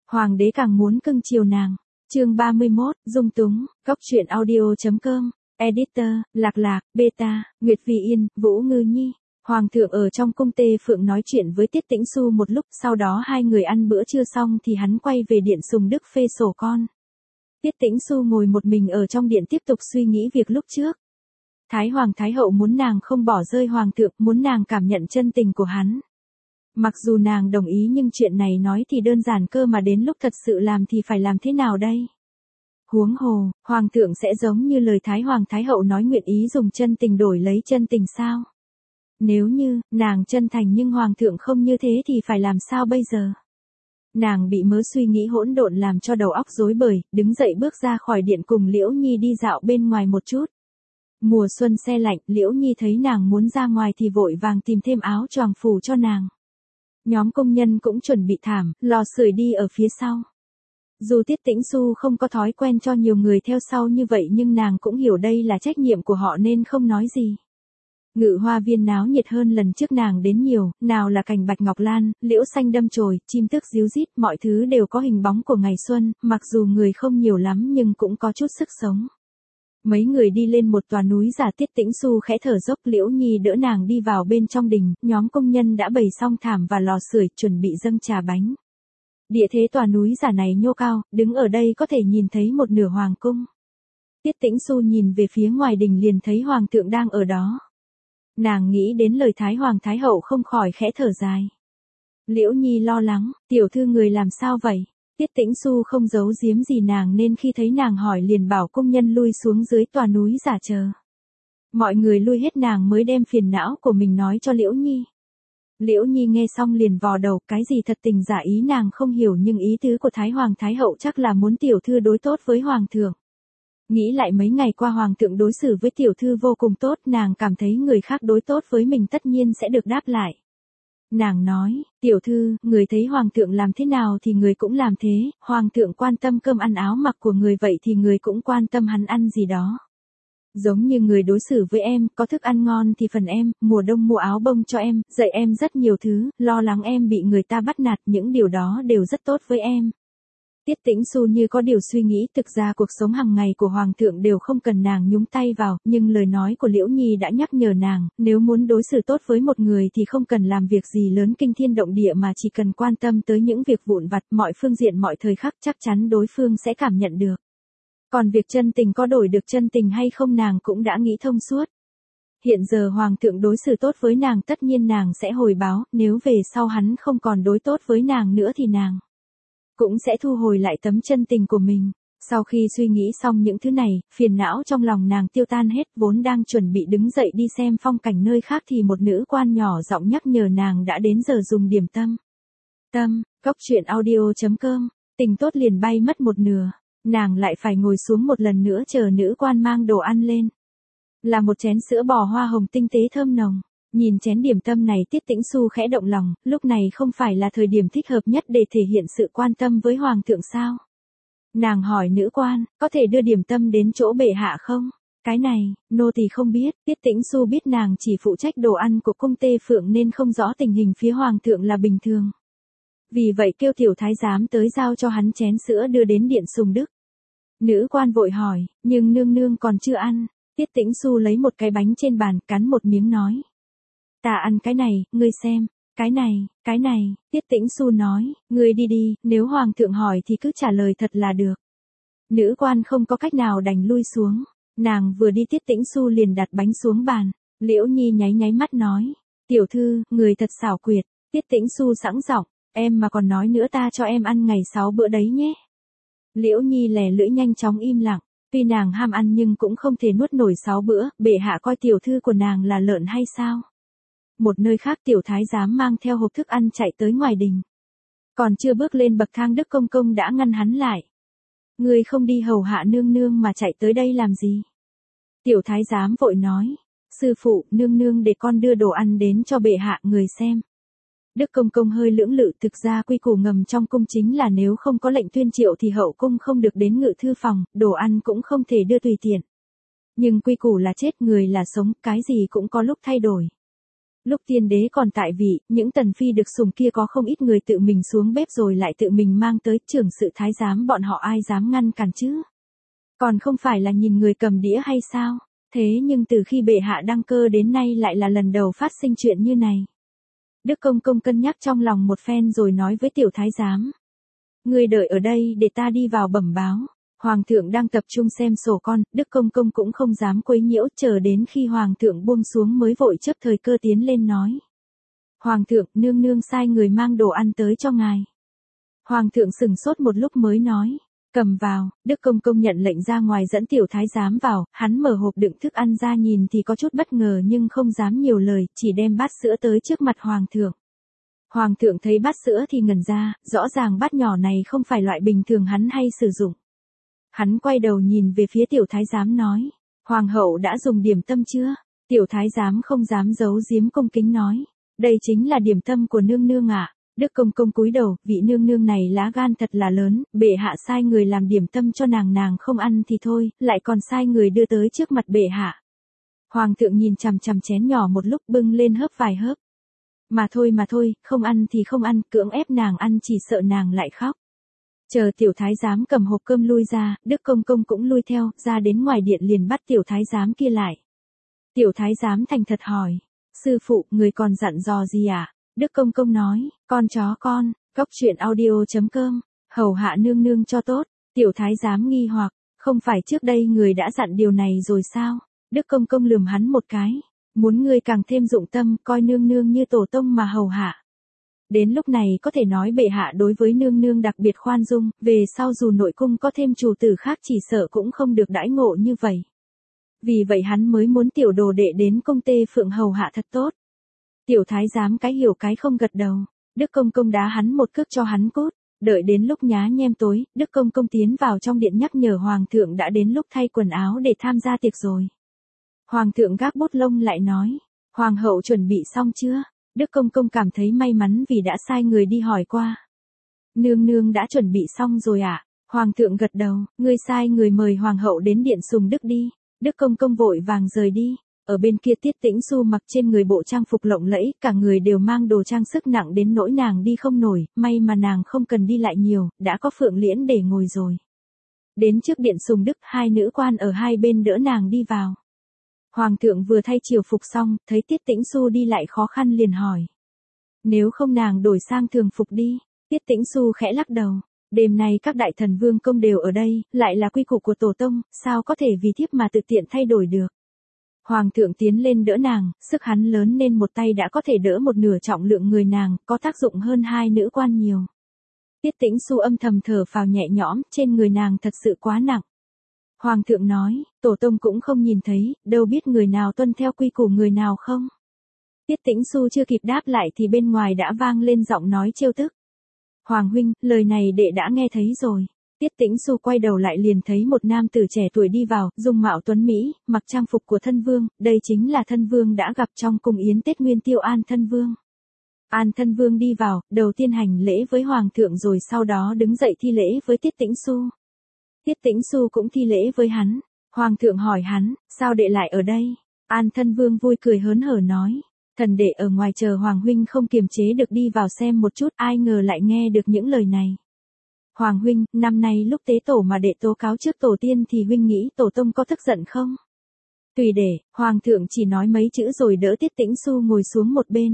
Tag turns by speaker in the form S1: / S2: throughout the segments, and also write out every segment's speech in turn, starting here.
S1: Hoàng đế càng muốn cưng chiều nàng. Chương 31, dung túng, Góc truyện audio.com, editor, Lạc Lạc, Beta, Nguyệt Vì Yên, Vũ Ngư Nhi. Hoàng thượng ở trong cung Tê Phượng nói chuyện với Tiết Tĩnh Xu một lúc, sau đó hai người ăn bữa trưa xong thì hắn quay về điện Sùng Đức phê sổ con. Tiết Tĩnh Xu ngồi một mình ở trong điện tiếp tục suy nghĩ việc lúc trước. Thái Hoàng Thái Hậu muốn nàng không bỏ rơi Hoàng thượng, muốn nàng cảm nhận chân tình của hắn. Mặc dù nàng đồng ý nhưng chuyện này nói thì đơn giản cơ mà đến lúc thật sự làm thì phải làm thế nào đây? Huống hồ, Hoàng thượng sẽ giống như lời Thái Hoàng Thái Hậu nói nguyện ý dùng chân tình đổi lấy chân tình sao? Nếu như, nàng chân thành nhưng Hoàng thượng không như thế thì phải làm sao bây giờ? Nàng bị mớ suy nghĩ hỗn độn làm cho đầu óc rối bời, đứng dậy bước ra khỏi điện cùng Liễu Nhi đi dạo bên ngoài một chút. Mùa xuân se lạnh, Liễu Nhi thấy nàng muốn ra ngoài thì vội vàng tìm thêm áo choàng phủ cho nàng. Nhóm công nhân cũng chuẩn bị thảm, lò sưởi đi ở phía sau. Dù Tiết Tĩnh Xu không có thói quen cho nhiều người theo sau như vậy nhưng nàng cũng hiểu đây là trách nhiệm của họ nên không nói gì. Ngự hoa viên náo nhiệt hơn lần trước nàng đến nhiều, nào là cành bạch ngọc lan, liễu xanh đâm chồi, chim tước ríu rít, mọi thứ đều có hình bóng của ngày xuân, mặc dù người không nhiều lắm nhưng cũng có chút sức sống. Mấy người đi lên một tòa núi giả. Tiết Tĩnh Xu khẽ thở dốc, Liễu Nhi đỡ nàng đi vào bên trong đình, nhóm công nhân đã bày xong thảm và lò sưởi chuẩn bị dâng trà bánh. Địa thế tòa núi giả này nhô cao, đứng ở đây có thể nhìn thấy một nửa hoàng cung. Tiết Tĩnh Xu nhìn về phía ngoài đình liền thấy Hoàng thượng đang ở đó. Nàng nghĩ đến lời Thái Hoàng Thái Hậu không khỏi khẽ thở dài. Liễu Nhi lo lắng, tiểu thư người làm sao vậy? Tiết Tĩnh Xu không giấu giếm gì nàng nên khi thấy nàng hỏi liền bảo công nhân lui xuống dưới tòa núi giả chờ. Mọi người lui hết nàng mới đem phiền não của mình nói cho Liễu Nhi. Liễu Nhi nghe xong liền vò đầu, cái gì thật tình giả ý nàng không hiểu nhưng ý tứ của Thái Hoàng Thái Hậu chắc là muốn tiểu thư đối tốt với Hoàng thượng. Nghĩ lại mấy ngày qua Hoàng thượng đối xử với tiểu thư vô cùng tốt, nàng cảm thấy người khác đối tốt với mình tất nhiên sẽ được đáp lại. Nàng nói, tiểu thư, người thấy Hoàng thượng làm thế nào thì người cũng làm thế, Hoàng thượng quan tâm cơm ăn áo mặc của người vậy thì người cũng quan tâm hắn ăn gì đó. Giống như người đối xử với em, có thức ăn ngon thì phần em, mùa đông mua áo bông cho em, dạy em rất nhiều thứ, lo lắng em bị người ta bắt nạt, những điều đó đều rất tốt với em. Tiết Tĩnh Xu như có điều suy nghĩ, thực ra cuộc sống hàng ngày của Hoàng thượng đều không cần nàng nhúng tay vào, nhưng lời nói của Liễu Nhi đã nhắc nhở nàng, nếu muốn đối xử tốt với một người thì không cần làm việc gì lớn kinh thiên động địa mà chỉ cần quan tâm tới những việc vụn vặt, mọi phương diện mọi thời khắc chắc chắn đối phương sẽ cảm nhận được. Còn việc chân tình có đổi được chân tình hay không nàng cũng đã nghĩ thông suốt. Hiện giờ Hoàng thượng đối xử tốt với nàng tất nhiên nàng sẽ hồi báo, nếu về sau hắn không còn đối tốt với nàng nữa thì nàng cũng sẽ thu hồi lại tấm chân tình của mình. Sau khi suy nghĩ xong những thứ này, phiền não trong lòng nàng tiêu tan hết, vốn đang chuẩn bị đứng dậy đi xem phong cảnh nơi khác thì một nữ quan nhỏ giọng nhắc nhở nàng đã đến giờ dùng điểm tâm. Góc truyện audio.com, tình tốt liền bay mất một nửa, nàng lại phải ngồi xuống một lần nữa chờ nữ quan mang đồ ăn lên. Là một chén sữa bò hoa hồng tinh tế thơm nồng. Nhìn chén điểm tâm này Tiết Tĩnh Xu khẽ động lòng, lúc này không phải là thời điểm thích hợp nhất để thể hiện sự quan tâm với Hoàng thượng sao? Nàng hỏi nữ quan, có thể đưa điểm tâm đến chỗ bệ hạ không? Cái này, nô tỳ không biết. Tiết Tĩnh Xu biết nàng chỉ phụ trách đồ ăn của cung Tê Phượng nên không rõ tình hình phía Hoàng thượng là bình thường. Vì vậy kêu tiểu thái giám tới giao cho hắn chén sữa đưa đến điện Sùng Đức. Nữ quan vội hỏi, nhưng nương nương còn chưa ăn. Tiết Tĩnh Xu lấy một cái bánh trên bàn, cắn một miếng nói. Ta ăn cái này, ngươi xem, cái này, Tiết Tĩnh Xu nói, ngươi đi đi, nếu Hoàng thượng hỏi thì cứ trả lời thật là được. Nữ quan không có cách nào đành lui xuống, nàng vừa đi Tiết Tĩnh Xu liền đặt bánh xuống bàn, Liễu Nhi nháy nháy mắt nói, tiểu thư, người thật xảo quyệt. Tiết Tĩnh Xu sẵn giọng, em mà còn nói nữa ta cho em ăn ngày 6 bữa đấy nhé. Liễu Nhi lè lưỡi nhanh chóng im lặng, tuy nàng ham ăn nhưng cũng không thể nuốt nổi 6 bữa, bệ hạ coi tiểu thư của nàng là lợn hay sao? Một nơi khác tiểu thái giám mang theo hộp thức ăn chạy tới ngoài đình. Còn chưa bước lên bậc thang Đức Công Công đã ngăn hắn lại. Ngươi không đi hầu hạ nương nương mà chạy tới đây làm gì? Tiểu thái giám vội nói, sư phụ, nương nương để con đưa đồ ăn đến cho bệ hạ người xem. Đức Công Công hơi lưỡng lự, thực ra quy củ ngầm trong cung chính là nếu không có lệnh tuyên triệu thì hậu cung không được đến ngự thư phòng, đồ ăn cũng không thể đưa tùy tiện. Nhưng quy củ là chết người là sống, cái gì cũng có lúc thay đổi. Lúc tiên đế còn tại vị, những tần phi được sủng kia có không ít người tự mình xuống bếp rồi lại tự mình mang tới trưởng sự thái giám, bọn họ ai dám ngăn cản chứ? Còn không phải là nhìn người cầm đĩa hay sao? Thế nhưng từ khi bệ hạ đăng cơ đến nay lại là lần đầu phát sinh chuyện như này. Đức công công cân nhắc trong lòng một phen rồi nói với tiểu thái giám. Ngươi đợi ở đây để ta đi vào bẩm báo. Hoàng thượng đang tập trung xem sổ con, Đức công công cũng không dám quấy nhiễu, chờ đến khi hoàng thượng buông xuống mới vội chấp thời cơ tiến lên nói. Hoàng thượng, nương nương sai người mang đồ ăn tới cho ngài. Hoàng thượng sững sốt một lúc mới nói. Cầm vào. Đức công công nhận lệnh ra ngoài dẫn tiểu thái giám vào, hắn mở hộp đựng thức ăn ra nhìn thì có chút bất ngờ nhưng không dám nhiều lời, chỉ đem bát sữa tới trước mặt hoàng thượng. Hoàng thượng thấy bát sữa thì ngẩn ra, rõ ràng bát nhỏ này không phải loại bình thường hắn hay sử dụng. Hắn quay đầu nhìn về phía tiểu thái giám nói, hoàng hậu đã dùng điểm tâm chưa? Tiểu thái giám không dám giấu giếm cung kính nói, đây chính là điểm tâm của nương nương ạ. Đức công công cúi đầu, vị nương nương này lá gan thật là lớn, bệ hạ sai người làm điểm tâm cho nàng không ăn thì thôi, lại còn sai người đưa tới trước mặt bệ hạ. Hoàng thượng nhìn chằm chằm chén nhỏ một lúc bưng lên hớp vài hớp. Mà thôi, không ăn thì không ăn, cưỡng ép nàng ăn chỉ sợ nàng lại khóc. Chờ tiểu thái giám cầm hộp cơm lui ra, Đức công công cũng lui theo, ra đến ngoài điện liền bắt tiểu thái giám kia lại. Tiểu thái giám thành thật hỏi, sư phụ, người còn dặn dò gì ạ? Đức công công nói, con chó con, cóc truyện audio.com, hầu hạ nương nương cho tốt. Tiểu thái giám nghi hoặc, không phải trước đây người đã dặn điều này rồi sao? Đức công công lườm hắn một cái, muốn ngươi càng thêm dụng tâm, coi nương nương như tổ tông mà hầu hạ. Đến lúc này có thể nói bệ hạ đối với nương nương đặc biệt khoan dung, về sau dù nội cung có thêm chủ tử khác chỉ sợ cũng không được đãi ngộ như vậy. Vì vậy hắn mới muốn tiểu đồ đệ đến công tê phượng hầu hạ thật tốt. Tiểu thái giám cái hiểu cái không gật đầu, Đức công công đá hắn một cước cho hắn cút, đợi đến lúc nhá nhem tối, Đức công công tiến vào trong điện nhắc nhở hoàng thượng đã đến lúc thay quần áo để tham gia tiệc rồi. Hoàng thượng gác bút lông lại nói, hoàng hậu chuẩn bị xong chưa? Đức công công cảm thấy may mắn vì đã sai người đi hỏi qua. Nương nương đã chuẩn bị xong rồi ạ. Hoàng thượng gật đầu, ngươi sai người mời hoàng hậu đến điện Sùng Đức đi. Đức công công vội vàng rời đi. Ở bên kia Tiết Tĩnh Xu mặc trên người bộ trang phục lộng lẫy, cả người đều mang đồ trang sức nặng đến nỗi nàng đi không nổi, may mà nàng không cần đi lại nhiều, đã có Phượng Liễn để ngồi rồi. Đến trước điện Sùng Đức, hai nữ quan ở hai bên đỡ nàng đi vào. Hoàng thượng vừa thay triều phục xong, thấy Tiết Tĩnh Xu đi lại khó khăn liền hỏi. Nếu không nàng đổi sang thường phục đi. Tiết Tĩnh Xu khẽ lắc đầu. Đêm nay các đại thần vương công đều ở đây, lại là quy củ của tổ tông, sao có thể vì thiếp mà tự tiện thay đổi được. Hoàng thượng tiến lên đỡ nàng, sức hắn lớn nên một tay đã có thể đỡ một nửa trọng lượng người nàng, có tác dụng hơn hai nữ quan nhiều. Tiết Tĩnh Xu âm thầm thở phào nhẹ nhõm, trên người nàng thật sự quá nặng. Hoàng thượng nói, tổ tông cũng không nhìn thấy, đâu biết người nào tuân theo quy củ người nào không. Tiết Tĩnh Xu chưa kịp đáp lại thì bên ngoài đã vang lên giọng nói trêu tức. Hoàng huynh, lời này đệ đã nghe thấy rồi. Tiết Tĩnh Xu quay đầu lại liền thấy một nam tử trẻ tuổi đi vào, dung mạo tuấn Mỹ, mặc trang phục của thân vương, đây chính là thân vương đã gặp trong cung yến Tết Nguyên Tiêu An thân vương. An thân vương đi vào, đầu tiên hành lễ với hoàng thượng rồi sau đó đứng dậy thi lễ với Tiết Tĩnh Xu. Tiết Tĩnh Xu cũng thi lễ với hắn. Hoàng thượng hỏi hắn, sao đệ lại ở đây? An thân vương vui cười hớn hở nói, thần đệ ở ngoài chờ hoàng huynh không kiềm chế được đi vào xem một chút, ai ngờ lại nghe được những lời này. Hoàng huynh, năm nay lúc tế tổ mà đệ tố cáo trước tổ tiên thì huynh nghĩ tổ tông có tức giận không? Tùy để, hoàng thượng chỉ nói mấy chữ rồi đỡ Tiết Tĩnh Xu ngồi xuống một bên.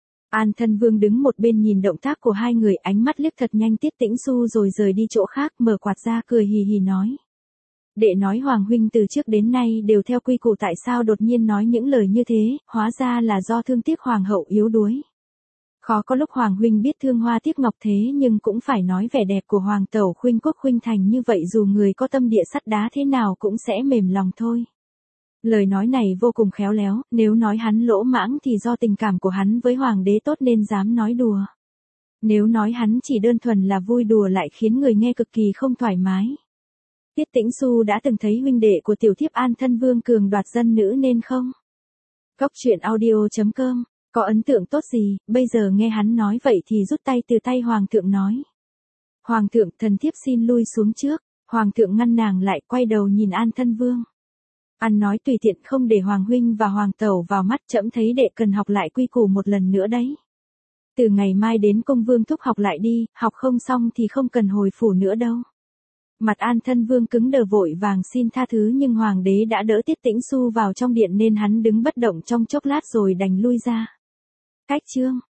S1: An thân vương đứng một bên nhìn động tác của hai người, ánh mắt liếc thật nhanh Tiết Tĩnh Xu rồi rời đi chỗ khác, mở quạt ra cười hì hì nói. Đệ nói hoàng huynh từ trước đến nay đều theo quy củ, tại sao đột nhiên nói những lời như thế, hóa ra là do thương tiếc hoàng hậu yếu đuối. Khó có lúc hoàng huynh biết thương hoa tiếc ngọc thế nhưng cũng phải nói vẻ đẹp của hoàng tẩu khuynh quốc khuynh thành như vậy, dù người có tâm địa sắt đá thế nào cũng sẽ mềm lòng thôi. Lời nói này vô cùng khéo léo, nếu nói hắn lỗ mãng thì do tình cảm của hắn với hoàng đế tốt nên dám nói đùa. Nếu nói hắn chỉ đơn thuần là vui đùa lại khiến người nghe cực kỳ không thoải mái. Tiết Tĩnh Xu đã từng thấy huynh đệ của tiểu thiếp An thân vương cường đoạt dân nữ nên không? Cóc truyện audio.com, có ấn tượng tốt gì, bây giờ nghe hắn nói vậy thì rút tay từ tay hoàng thượng nói. Hoàng thượng, thần thiếp xin lui xuống trước. Hoàng thượng ngăn nàng lại, quay đầu nhìn An thân vương. Ăn nói tùy tiện không để Hoàng huynh và Hoàng tẩu vào mắt, trẫm thấy đệ cần học lại quy củ một lần nữa đấy. Từ ngày mai đến công vương thúc học lại đi, học không xong thì không cần hồi phủ nữa đâu. Mặt An Thân Vương cứng đờ vội vàng xin tha thứ, nhưng hoàng đế đã đỡ Tiết Tĩnh Xu vào trong điện nên hắn đứng bất động trong chốc lát rồi đành lui ra. Cách chương